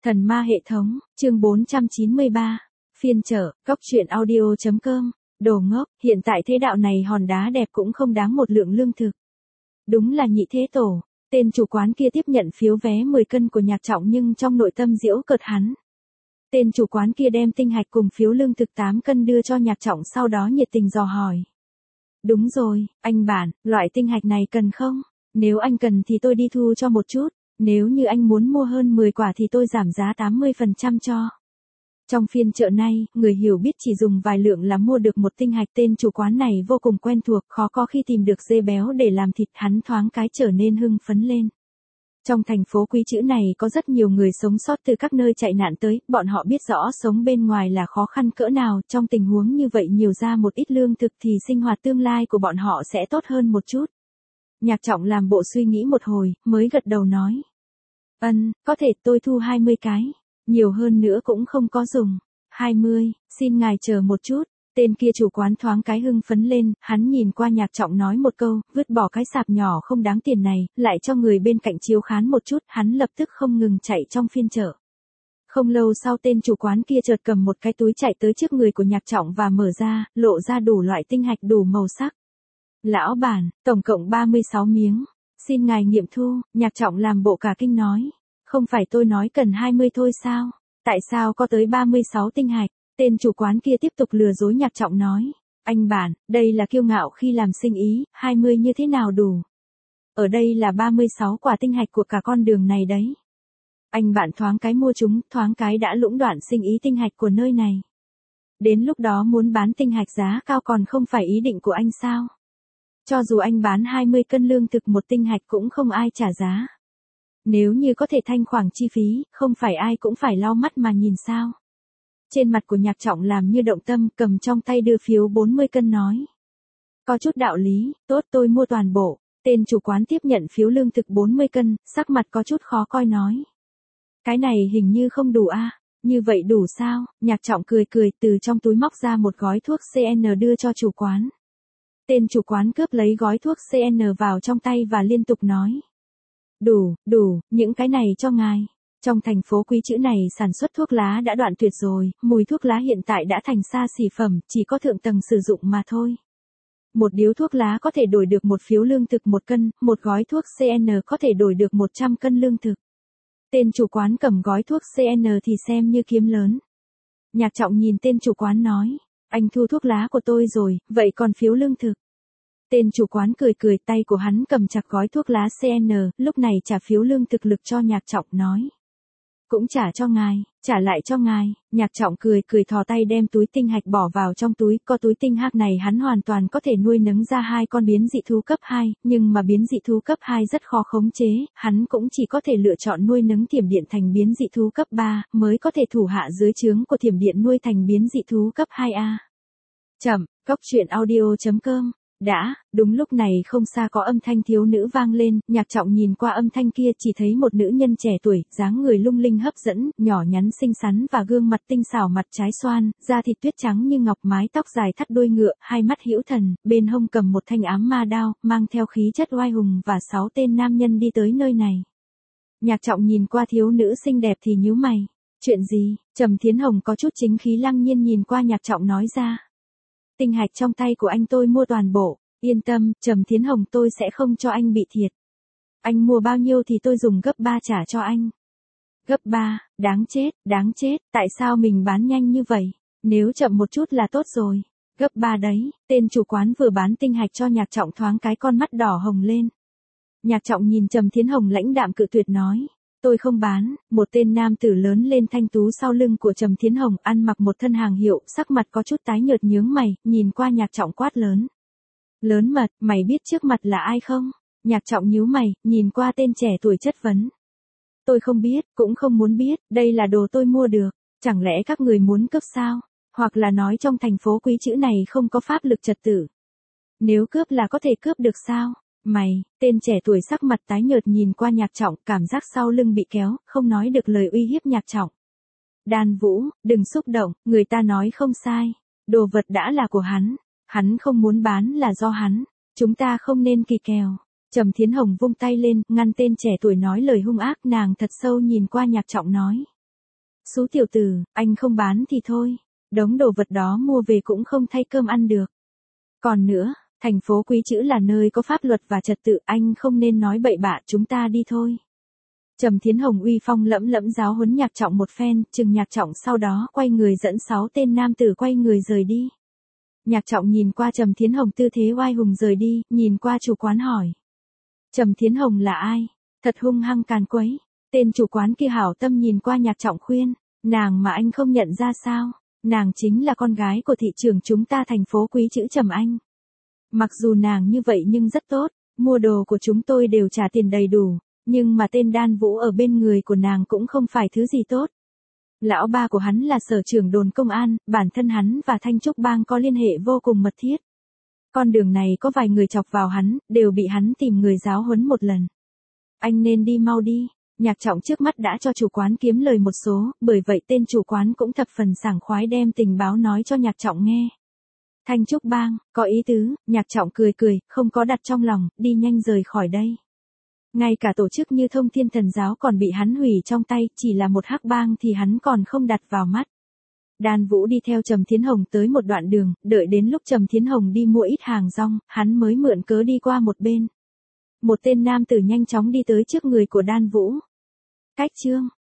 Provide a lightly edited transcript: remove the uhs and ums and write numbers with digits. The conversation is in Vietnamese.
Thần ma hệ thống, chương 493. Phiên chợ, cóc truyện audio.com. Đồ ngốc, hiện tại thế đạo này hòn đá đẹp cũng không đáng một lượng lương thực. Đúng là nhị thế tổ. Tên chủ quán kia tiếp nhận phiếu vé 10 cân của Nhạc Trọng nhưng trong nội tâm giễu cợt hắn. Tên chủ quán kia đem tinh hạch cùng phiếu lương thực 8 cân đưa cho Nhạc Trọng, sau đó nhiệt tình dò hỏi. Đúng rồi, anh bản, loại tinh hạch này cần không? Nếu anh cần thì tôi đi thu cho một chút. Nếu như anh muốn mua hơn 10 quả thì tôi giảm giá 80% cho. Trong phiên chợ này, người hiểu biết chỉ dùng vài lượng là mua được một tinh hạch. Tên chủ quán này vô cùng quen thuộc, khó có khi tìm được dê béo để làm thịt, hắn thoáng cái trở nên hưng phấn lên. Trong thành phố Quý Chữ này có rất nhiều người sống sót từ các nơi chạy nạn tới, bọn họ biết rõ sống bên ngoài là khó khăn cỡ nào, trong tình huống như vậy nhiều ra một ít lương thực thì sinh hoạt tương lai của bọn họ sẽ tốt hơn một chút. Nhạc Trọng làm bộ suy nghĩ một hồi, mới gật đầu nói. Có thể tôi thu 20 cái. Nhiều hơn nữa cũng không có dùng. 20, xin ngài chờ một chút. Tên kia chủ quán thoáng cái hưng phấn lên, hắn nhìn qua Nhạc Trọng nói một câu, vứt bỏ cái sạp nhỏ không đáng tiền này, lại cho người bên cạnh chiếu khán một chút, hắn lập tức không ngừng chạy trong phiên chợ. Không lâu sau tên chủ quán kia chợt cầm một cái túi chạy tới trước người của Nhạc Trọng và mở ra, lộ ra đủ loại tinh hạch đủ màu sắc. Lão bản, tổng cộng 36 miếng. Xin ngài nghiệm thu. Nhạc Trọng làm bộ cả kinh nói. Không phải tôi nói cần 20 thôi sao? Tại sao có tới 36 tinh hạch? Tên chủ quán kia tiếp tục lừa dối Nhạc Trọng nói. Anh bản, đây là kiêu ngạo khi làm sinh ý, 20 như thế nào đủ? Ở đây là 36 quả tinh hạch của cả con đường này đấy. Anh bạn thoáng cái mua chúng, thoáng cái đã lũng đoạn sinh ý tinh hạch của nơi này. Đến lúc đó muốn bán tinh hạch giá cao còn không phải ý định của anh sao? Cho dù anh bán 20 cân lương thực một tinh hạch cũng không ai trả giá. Nếu như có thể thanh khoản chi phí, không phải ai cũng phải lau mắt mà nhìn sao. Trên mặt của Nhạc Trọng làm như động tâm, cầm trong tay đưa phiếu 40 cân nói. Có chút đạo lý, tốt tôi mua toàn bộ. Tên chủ quán tiếp nhận phiếu lương thực 40 cân, sắc mặt có chút khó coi nói. Cái này hình như không đủ a. Như vậy đủ sao? Nhạc Trọng cười cười từ trong túi móc ra một gói thuốc CN đưa cho chủ quán. Tên chủ quán cướp lấy gói thuốc CN vào trong tay và liên tục nói. Đủ, những cái này cho ngài. Trong thành phố Quý Chữ này sản xuất thuốc lá đã đoạn tuyệt rồi, mùi thuốc lá hiện tại đã thành xa xỉ phẩm, chỉ có thượng tầng sử dụng mà thôi. Một điếu thuốc lá có thể đổi được một phiếu lương thực 1 cân, một gói thuốc CN có thể đổi được 100 cân lương thực. Tên chủ quán cầm gói thuốc CN thì xem như kiếm lớn. Nhạc Trọng nhìn tên chủ quán nói. Anh thu thuốc lá của tôi rồi, vậy còn phiếu lương thực? Tên chủ quán cười tay của hắn cầm chặt gói thuốc lá CN, lúc này trả phiếu lương thực lực cho Nhạc Trọng nói. Cũng trả cho ngài, trả lại cho ngài. Nhạc Trọng cười thò tay đem túi tinh hạch bỏ vào trong túi, có túi tinh hạch này hắn hoàn toàn có thể nuôi nấng ra 2 con biến dị thú cấp 2, nhưng mà biến dị thú cấp 2 rất khó khống chế, hắn cũng chỉ có thể lựa chọn nuôi nấng thiểm điện thành biến dị thú cấp 3, mới có thể thủ hạ dưới trướng của thiểm điện nuôi thành biến dị thú cấp 2A. Chậm, cóc truyện audio.com. Đúng lúc này không xa có âm thanh thiếu nữ vang lên, Nhạc Trọng nhìn qua âm thanh kia chỉ thấy một nữ nhân trẻ tuổi, dáng người lung linh hấp dẫn, nhỏ nhắn xinh xắn và gương mặt tinh xảo, mặt trái xoan, da thịt tuyết trắng như ngọc, mái tóc dài thắt đuôi ngựa, hai mắt hữu thần, bên hông cầm một thanh ám ma đao, mang theo khí chất oai hùng và 6 tên nam nhân đi tới nơi này. Nhạc Trọng nhìn qua thiếu nữ xinh đẹp thì nhíu mày. Chuyện gì? Trầm Thiến Hồng có chút chính khí lăng nhiên nhìn qua Nhạc Trọng nói ra. Tinh hạch trong tay của anh tôi mua toàn bộ, yên tâm, Trầm Thiến Hồng tôi sẽ không cho anh bị thiệt. Anh mua bao nhiêu thì tôi dùng gấp 3 trả cho anh. Gấp 3, đáng chết, tại sao mình bán nhanh như vậy? Nếu chậm một chút là tốt rồi. Gấp 3 đấy, tên chủ quán vừa bán tinh hạch cho Nhạc Trọng thoáng cái con mắt đỏ hồng lên. Nhạc Trọng nhìn Trầm Thiến Hồng lãnh đạm cự tuyệt nói. Tôi không bán. Một tên nam tử lớn lên thanh tú sau lưng của Trầm Thiến Hồng, ăn mặc một thân hàng hiệu, sắc mặt có chút tái nhợt nhướng mày, nhìn qua Nhạc Trọng quát lớn. Lớn mật, mày biết trước mặt là ai không? Nhạc Trọng nhíu mày, nhìn qua tên trẻ tuổi chất vấn. Tôi không biết, cũng không muốn biết, đây là đồ tôi mua được, chẳng lẽ các người muốn cướp sao? Hoặc là nói trong thành phố Quý Chữ này không có pháp lực trật tự. Nếu cướp là có thể cướp được sao? Mày, tên trẻ tuổi sắc mặt tái nhợt nhìn qua Nhạc Trọng, cảm giác sau lưng bị kéo, không nói được lời uy hiếp Nhạc Trọng. Đan Vũ, đừng xúc động, người ta nói không sai. Đồ vật đã là của hắn không muốn bán là do hắn. Chúng ta không nên kỳ kèo. Trầm Thiến Hồng vung tay lên, ngăn tên trẻ tuổi nói lời hung ác, nàng thật sâu nhìn qua Nhạc Trọng nói. Xú tiểu tử, anh không bán thì thôi. Đống đồ vật đó mua về cũng không thay cơm ăn được. Còn nữa, thành phố Quý Chữ là nơi có pháp luật và trật tự, anh không nên nói bậy bạ, chúng ta đi thôi. Trầm Thiến Hồng uy phong lẫm lẫm giáo huấn Nhạc Trọng một phen, chừng Nhạc Trọng sau đó quay người dẫn 6 tên nam tử quay người rời đi. Nhạc Trọng nhìn qua Trầm Thiến Hồng tư thế oai hùng rời đi, nhìn qua chủ quán hỏi. Trầm Thiến Hồng là ai? Thật hung hăng càn quấy. Tên chủ quán kia hảo tâm nhìn qua Nhạc Trọng khuyên, nàng mà anh không nhận ra sao? Nàng chính là con gái của thị trưởng chúng ta thành phố Quý Chữ Trầm Anh. Mặc dù nàng như vậy nhưng rất tốt, mua đồ của chúng tôi đều trả tiền đầy đủ, nhưng mà tên Đan Vũ ở bên người của nàng cũng không phải thứ gì tốt. Lão ba của hắn là sở trưởng đồn công an, bản thân hắn và Thanh Trúc Bang có liên hệ vô cùng mật thiết. Con đường này có vài người chọc vào hắn, đều bị hắn tìm người giáo huấn một lần. Anh nên đi mau đi. Nhạc Trọng trước mắt đã cho chủ quán kiếm lời một số, bởi vậy tên chủ quán cũng thập phần sảng khoái đem tình báo nói cho Nhạc Trọng nghe. Thanh Trúc Bang, có ý tứ, Nhạc Trọng cười cười, không có đặt trong lòng, đi nhanh rời khỏi đây. Ngay cả tổ chức như Thông Thiên Thần Giáo còn bị hắn hủy trong tay, chỉ là một hắc bang thì hắn còn không đặt vào mắt. Đan Vũ đi theo Trầm Thiến Hồng tới một đoạn đường, đợi đến lúc Trầm Thiến Hồng đi mua ít hàng rong, hắn mới mượn cớ đi qua một bên. Một tên nam tử nhanh chóng đi tới trước người của Đan Vũ. Cách chương